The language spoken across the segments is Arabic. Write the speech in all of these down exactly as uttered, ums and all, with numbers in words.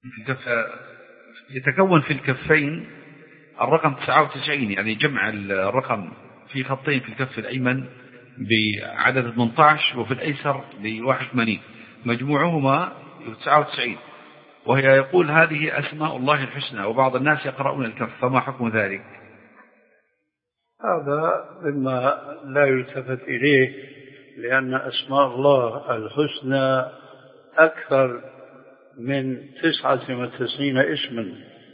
في الكف يتكون في الكفين الرقم تسعة وتسعين، يعني جمع الرقم في خطين في الكف الأيمن بعدد ثمانية عشر وفي الأيسر ب واحد وثمانين، مجموعهما تسعة وتسعين، وهي يقول هذه أسماء الله الحسنى، وبعض الناس يقرؤون الكف، فما حكم ذلك؟ هذا مما لا يلتفت إليه، لأن أسماء الله الحسنى أكثر من تسعة وتسعين اسما،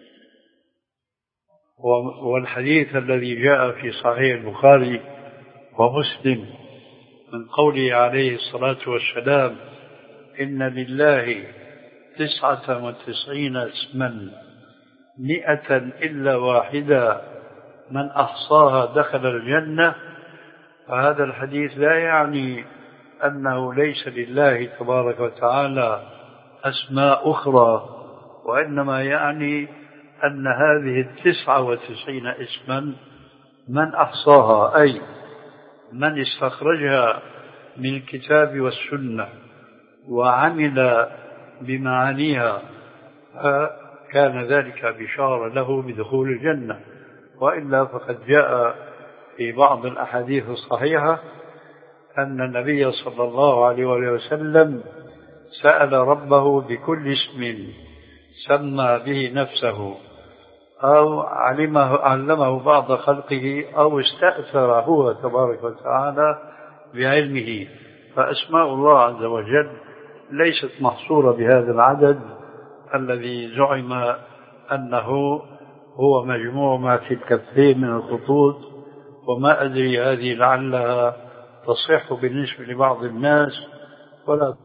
والحديث الذي جاء في صحيح البخاري ومسلم من قوله عليه الصلاة والسلام: إن لله تسعة وتسعين اسما مئة إلا واحدة من أحصاها دخل الجنة، فهذا الحديث لا يعني أنه ليس لله تبارك وتعالى أسماء أخرى، وإنما يعني أن هذه التسعة وتسعين اسما من أحصاها، أي من استخرجها من الكتاب والسنة وعمل بمعانيها، كان ذلك بشارة له بدخول الجنة. وإلا فقد جاء في بعض الأحاديث الصحيحة أن النبي صلى الله عليه وسلم سأل ربه بكل اسم سمى به نفسه أو علمه علمه بعض خلقه أو استأثر هو تبارك وتعالى بعلمه. فأسماء الله عز وجل ليست محصورة بهذا العدد الذي زعم أنه هو مجموع ما في الكفين من الخطوط، وما أدري هذه لعلها تصح بالنسبة لبعض الناس ولا